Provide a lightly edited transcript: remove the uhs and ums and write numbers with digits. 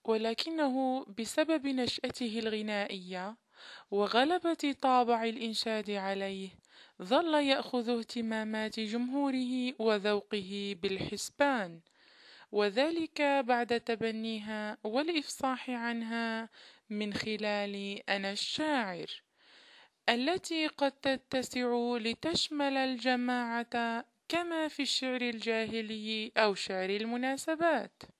ولكنه بسبب نشأته الغنائية وغلبة طابع الإنشاد عليه ظل يأخذ اهتمامات جمهوره وذوقه بالحسبان، وذلك بعد تبنيها والإفصاح عنها من خلال أنا الشاعر، التي قد تتسع لتشمل الجماعة كما في الشعر الجاهلي أو شعر المناسبات.